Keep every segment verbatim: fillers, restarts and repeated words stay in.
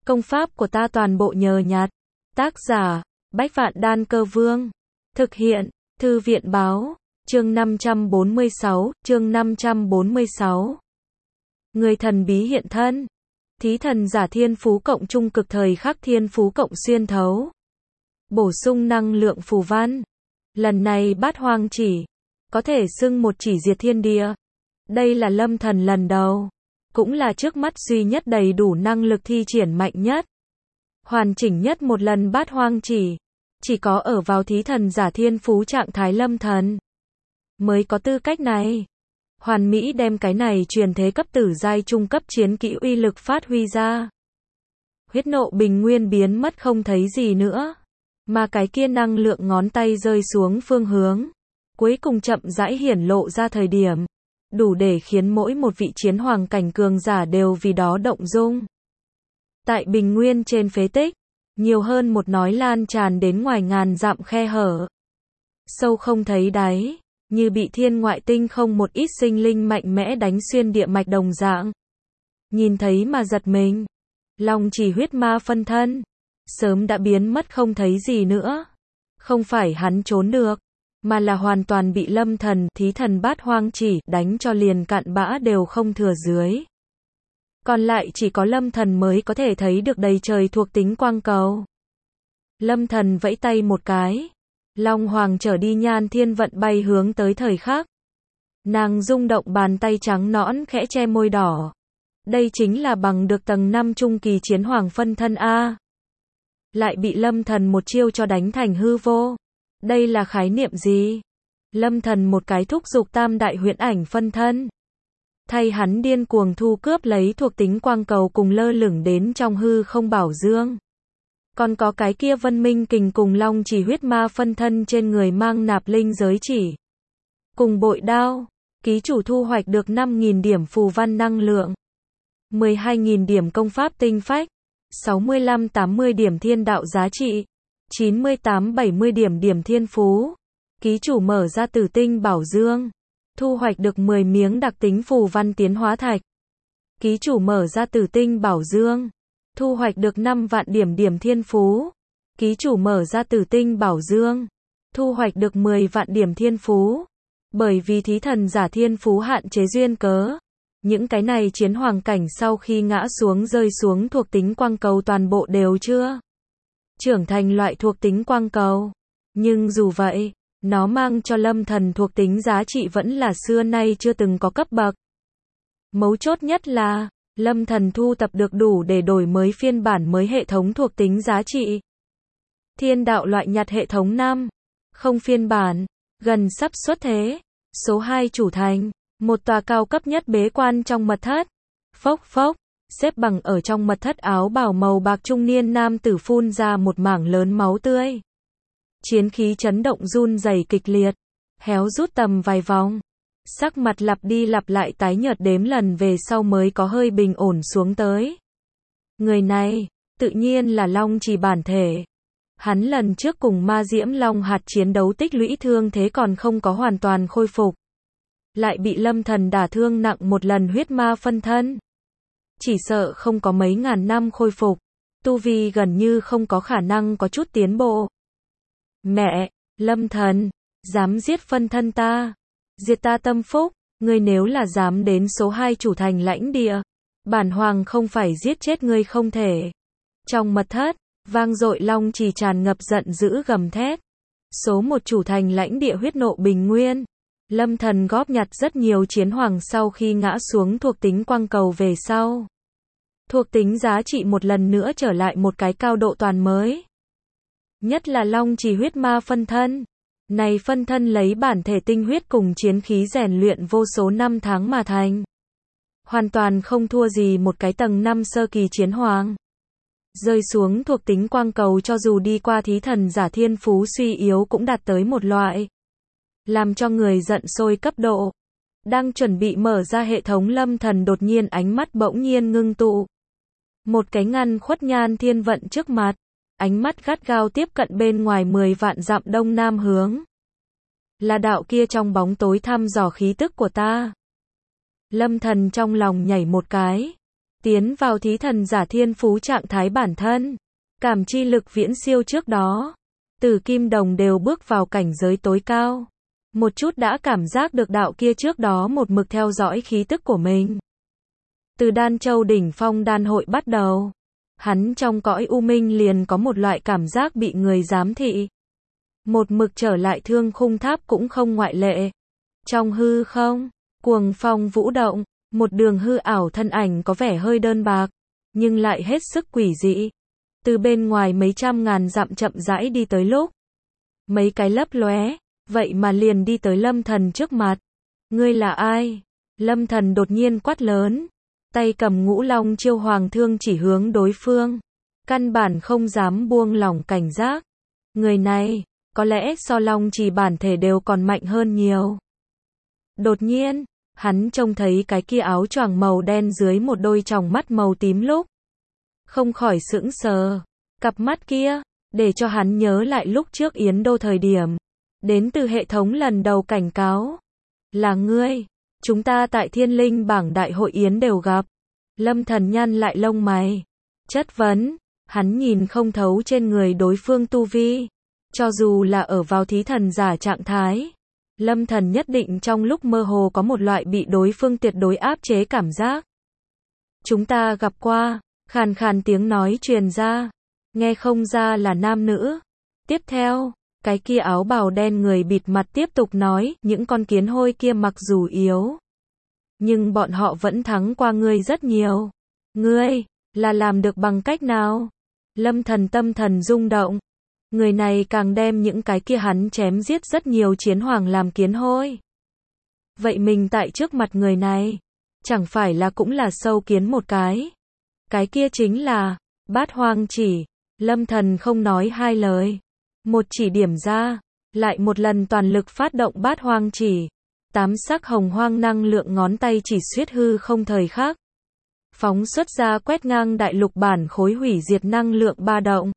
Công pháp của ta toàn bộ nhờ nhặt. Tác giả, Bách Vạn Đan Cơ Vương. Thực hiện, Thư viện Báo. Chương năm trăm bốn mươi sáu, chương năm trăm bốn mươi sáu. Người thần bí hiện thân. Thí thần giả thiên phú cộng trung cực thời khắc thiên phú cộng xuyên thấu. Bổ sung năng lượng phù văn. Lần này bát hoang chỉ, có thể xưng một chỉ diệt thiên địa. Đây là Lâm Thần lần đầu, cũng là trước mắt duy nhất đầy đủ năng lực thi triển mạnh nhất. Hoàn chỉnh nhất một lần bát hoang chỉ, chỉ có ở vào thí thần giả thiên phú trạng thái Lâm Thần mới có tư cách này. Hoàn mỹ đem cái này truyền thế cấp tử giai trung cấp chiến kỹ uy lực phát huy ra. Huyết nộ bình nguyên biến mất không thấy gì nữa, mà cái kia năng lượng ngón tay rơi xuống phương hướng, cuối cùng chậm rãi hiển lộ ra thời điểm, đủ để khiến mỗi một vị chiến hoàng cảnh cường giả đều vì đó động dung. Tại bình nguyên trên phế tích, nhiều hơn một nói lan tràn đến ngoài ngàn dặm khe hở. Sâu không thấy đáy, như bị thiên ngoại tinh không một ít sinh linh mạnh mẽ đánh xuyên địa mạch đồng dạng. Nhìn thấy mà giật mình. Long chỉ huyết ma phân thân, sớm đã biến mất không thấy gì nữa. Không phải hắn trốn được, mà là hoàn toàn bị Lâm Thần, thí thần bát hoang chỉ, đánh cho liền cặn bã đều không thừa dưới. Còn lại chỉ có Lâm Thần mới có thể thấy được đầy trời thuộc tính quang cầu. Lâm Thần vẫy tay một cái, Long Hoàng trở đi Nhan Thiên Vận bay hướng tới thời khắc. Nàng rung động bàn tay trắng nõn khẽ che môi đỏ. Đây chính là bằng được tầng năm trung kỳ chiến hoàng phân thân A. Lại bị Lâm Thần một chiêu cho đánh thành hư vô. Đây là khái niệm gì? Lâm Thần một cái thúc giục tam đại huyễn ảnh phân thân. Thay hắn điên cuồng thu cướp lấy thuộc tính quang cầu cùng lơ lửng đến trong hư không bảo dương. Còn có cái kia Vân Minh Kình cùng Long chỉ huyết ma phân thân trên người mang nạp linh giới chỉ. Cùng bội đao, ký chủ thu hoạch được năm nghìn điểm phù văn năng lượng, mười hai nghìn điểm công pháp tinh phách, sáu mươi lăm tám mươi điểm thiên đạo giá trị, chín mươi tám bảy mươi điểm điểm thiên phú. Ký chủ mở ra tử tinh bảo dương, thu hoạch được mười miếng đặc tính phù văn tiến hóa thạch. Ký chủ mở ra tử tinh bảo dương, thu hoạch được năm vạn điểm điểm thiên phú. Ký chủ mở ra tử tinh bảo dương, thu hoạch được mười vạn điểm thiên phú. Bởi vì thí thần giả thiên phú hạn chế duyên cớ, những cái này chiến hoàng cảnh sau khi ngã xuống rơi xuống thuộc tính quang cầu toàn bộ đều chưa trưởng thành loại thuộc tính quang cầu. Nhưng dù vậy, nó mang cho Lâm Thần thuộc tính giá trị vẫn là xưa nay chưa từng có cấp bậc. Mấu chốt nhất là, Lâm Thần thu tập được đủ để đổi mới phiên bản mới hệ thống thuộc tính giá trị. Thiên đạo loại nhặt hệ thống năm, không phiên bản, gần sắp xuất thế. Số hai chủ thành, một tòa cao cấp nhất bế quan trong mật thất. Phốc phốc, xếp bằng ở trong mật thất áo bào màu bạc trung niên nam tử phun ra một mảng lớn máu tươi. Chiến khí chấn động run rẩy kịch liệt, héo rút tầm vài vòng. Sắc mặt lặp đi lặp lại tái nhợt đếm lần về sau mới có hơi bình ổn xuống tới. Người này, tự nhiên là Long chỉ bản thể. Hắn lần trước cùng ma diễm long hạt chiến đấu tích lũy thương thế còn không có hoàn toàn khôi phục. Lại bị Lâm Thần đả thương nặng một lần huyết ma phân thân. Chỉ sợ không có mấy ngàn năm khôi phục. Tu vi gần như không có khả năng có chút tiến bộ. Mẹ, Lâm Thần, dám giết phân thân ta. Diệt ta tâm phúc, ngươi nếu là dám đến số hai chủ thành lãnh địa, bản hoàng không phải giết chết ngươi không thể. Trong mật thất, vang dội Long chỉ tràn ngập giận dữ gầm thét. Số một chủ thành lãnh địa huyết nộ bình nguyên. Lâm Thần góp nhặt rất nhiều chiến hoàng sau khi ngã xuống thuộc tính quang cầu về sau. Thuộc tính giá trị một lần nữa trở lại một cái cao độ toàn mới. Nhất là Long chỉ huyết ma phân thân. Này phân thân lấy bản thể tinh huyết cùng chiến khí rèn luyện vô số năm tháng mà thành. Hoàn toàn không thua gì một cái tầng năm sơ kỳ chiến hoàng. Rơi xuống thuộc tính quang cầu cho dù đi qua thí thần giả thiên phú suy yếu cũng đạt tới một loại làm cho người giận sôi cấp độ. Đang chuẩn bị mở ra hệ thống Lâm Thần đột nhiên ánh mắt bỗng nhiên ngưng tụ. Một cái ngăn khuất Nhan Thiên Vận trước mặt. Ánh mắt gắt gao tiếp cận bên ngoài mười vạn dặm đông nam hướng. Là đạo kia trong bóng tối thăm dò khí tức của ta. Lâm Thần trong lòng nhảy một cái. tiến vào thí thần giả thiên phú trạng thái bản thân. Cảm chi lực viễn siêu trước đó. Từ kim đồng đều bước vào cảnh giới tối cao. Một chút đã cảm giác được đạo kia trước đó một mực theo dõi khí tức của mình. Từ Đan Châu đỉnh phong đan hội bắt đầu. Hắn trong cõi u minh liền có một loại cảm giác bị người giám thị. Một mực trở lại Thương Khung Tháp cũng không ngoại lệ. Trong hư không, cuồng phong vũ động, một đường hư ảo thân ảnh có vẻ hơi đơn bạc, nhưng lại hết sức quỷ dị. Từ bên ngoài mấy trăm ngàn dặm chậm rãi đi tới lúc. Mấy cái lấp lóe, vậy mà liền đi tới Lâm Thần trước mặt. Ngươi là ai? Lâm Thần đột nhiên quát lớn. Tay cầm Ngũ Long Chiêu Hoàng thương chỉ hướng đối phương. Căn bản không dám buông lỏng cảnh giác. Người này, có lẽ so Long Chỉ bản thể đều còn mạnh hơn nhiều. Đột nhiên, hắn trông thấy cái kia áo choàng màu đen dưới một đôi tròng mắt màu tím lúc. Không khỏi sững sờ. Cặp mắt kia, để cho hắn nhớ lại lúc trước Yến Đô thời điểm. Đến từ hệ thống lần đầu cảnh cáo. Là ngươi, chúng ta tại Thiên Linh bảng đại hội Yến đều gặp. Lâm Thần nhăn lại lông mày. Chất vấn, hắn nhìn không thấu trên người đối phương tu vi. Cho dù là ở vào thí thần giả trạng thái. Lâm Thần nhất định trong lúc mơ hồ có một loại bị đối phương tuyệt đối áp chế cảm giác. Chúng ta gặp qua, khàn khàn tiếng nói truyền ra. Nghe không ra là nam nữ. Tiếp theo, cái kia áo bào đen người bịt mặt tiếp tục nói, những con kiến hôi kia mặc dù yếu. Nhưng bọn họ vẫn thắng qua ngươi rất nhiều. Ngươi, là làm được bằng cách nào? Lâm Thần tâm thần rung động. Người này càng đem những cái kia hắn chém giết rất nhiều chiến hoàng làm kiến hôi. Vậy mình tại trước mặt người này, chẳng phải là cũng là sâu kiến một cái. Cái kia chính là, Bát Hoang Chỉ. Lâm Thần không nói hai lời. Một chỉ điểm ra, lại một lần toàn lực phát động Bát Hoang Chỉ. Tám sắc hồng hoang năng lượng ngón tay chỉ xuyết hư không thời khắc. Phóng xuất ra quét ngang đại lục bản khối hủy diệt năng lượng ba động.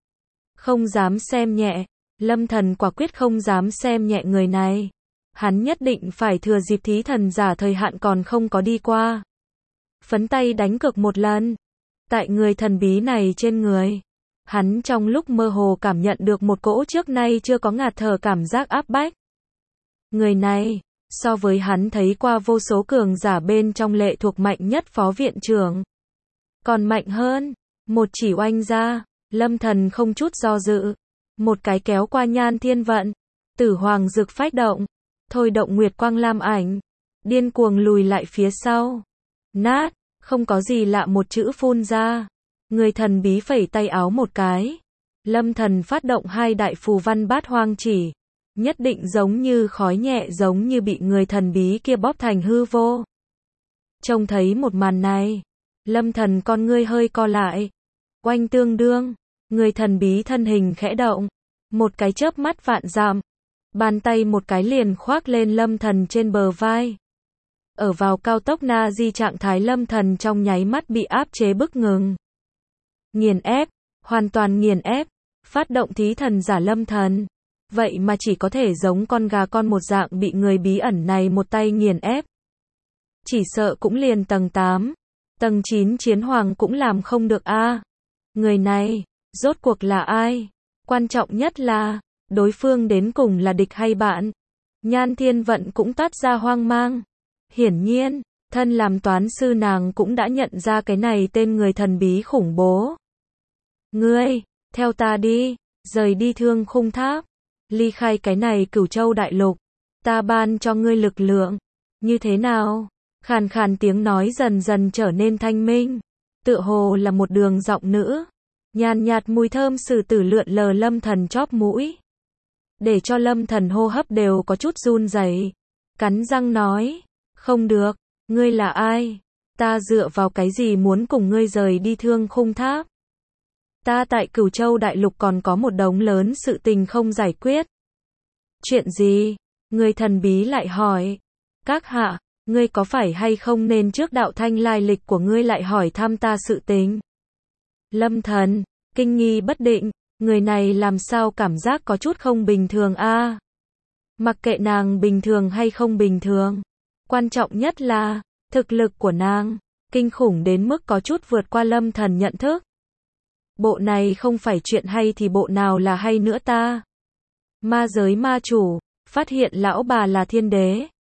Không dám xem nhẹ, Lâm Thần quả quyết không dám xem nhẹ người này. Hắn nhất định phải thừa dịp thí thần giả thời hạn còn không có đi qua. Phấn tay đánh cược một lần. Tại người thần bí này trên người. Hắn trong lúc mơ hồ cảm nhận được một cỗ trước nay chưa có ngạt thở cảm giác áp bách. Người này, so với hắn thấy qua vô số cường giả bên trong lệ thuộc mạnh nhất phó viện trưởng. Còn mạnh hơn, một chỉ oanh ra, Lâm Thần không chút do dự. Một cái kéo qua Nhan Thiên Vận, Tử Hoàng Dực phách động, thôi động Nguyệt Quang Lam ảnh, điên cuồng lùi lại phía sau. Nát, không có gì lạ một chữ phun ra. Người thần bí phẩy tay áo một cái. Lâm Thần phát động hai đại phù văn Bát Hoang Chỉ. Nhất định giống như khói nhẹ giống như bị người thần bí kia bóp thành hư vô. Trông thấy một màn này. Lâm Thần con ngươi hơi co lại. Oanh tương đương. Người thần bí thân hình khẽ động. Một cái chớp mắt vạn dặm. Bàn tay một cái liền khoác lên Lâm Thần trên bờ vai. Ở vào cao tốc na di trạng thái Lâm Thần trong nháy mắt bị áp chế bức ngừng. Nghiền ép, hoàn toàn nghiền ép, phát động thí thần giả Lâm Thần. Vậy mà chỉ có thể giống con gà con một dạng bị người bí ẩn này một tay nghiền ép. Chỉ sợ cũng liền tầng tám, tầng chín chiến hoàng cũng làm không được a. À, người này, rốt cuộc là ai? Quan trọng nhất là, đối phương đến cùng là địch hay bạn? Nhan Thiên Vận cũng toát ra hoang mang. Hiển nhiên, thân làm toán sư nàng cũng đã nhận ra cái này tên người thần bí khủng bố. Ngươi, theo ta đi, rời đi Thương Khung Tháp, ly khai cái này Cửu Châu đại lục, ta ban cho ngươi lực lượng. Như thế nào? Khàn khàn tiếng nói dần dần trở nên thanh minh, tựa hồ là một đường giọng nữ. Nhàn nhạt mùi thơm sử tử lượn lờ Lâm Thần chóp mũi, để cho Lâm Thần hô hấp đều có chút run rẩy. Cắn răng nói, không được, ngươi là ai? Ta dựa vào cái gì muốn cùng ngươi rời đi Thương Khung Tháp? Ta tại Cửu Châu đại lục còn có một đống lớn sự tình không giải quyết. Chuyện gì? Người thần bí lại hỏi. Các hạ, ngươi có phải hay không nên trước đạo thanh lai lịch của ngươi lại hỏi thăm ta sự tình? Lâm Thần, kinh nghi bất định, người này làm sao cảm giác có chút không bình thường a? À, mặc kệ nàng bình thường hay không bình thường, quan trọng nhất là thực lực của nàng. kinh khủng đến mức có chút vượt qua Lâm Thần nhận thức. Bộ này không phải chuyện hay thì bộ nào là hay nữa ta? Ma giới ma chủ, phát hiện lão bà là thiên đế.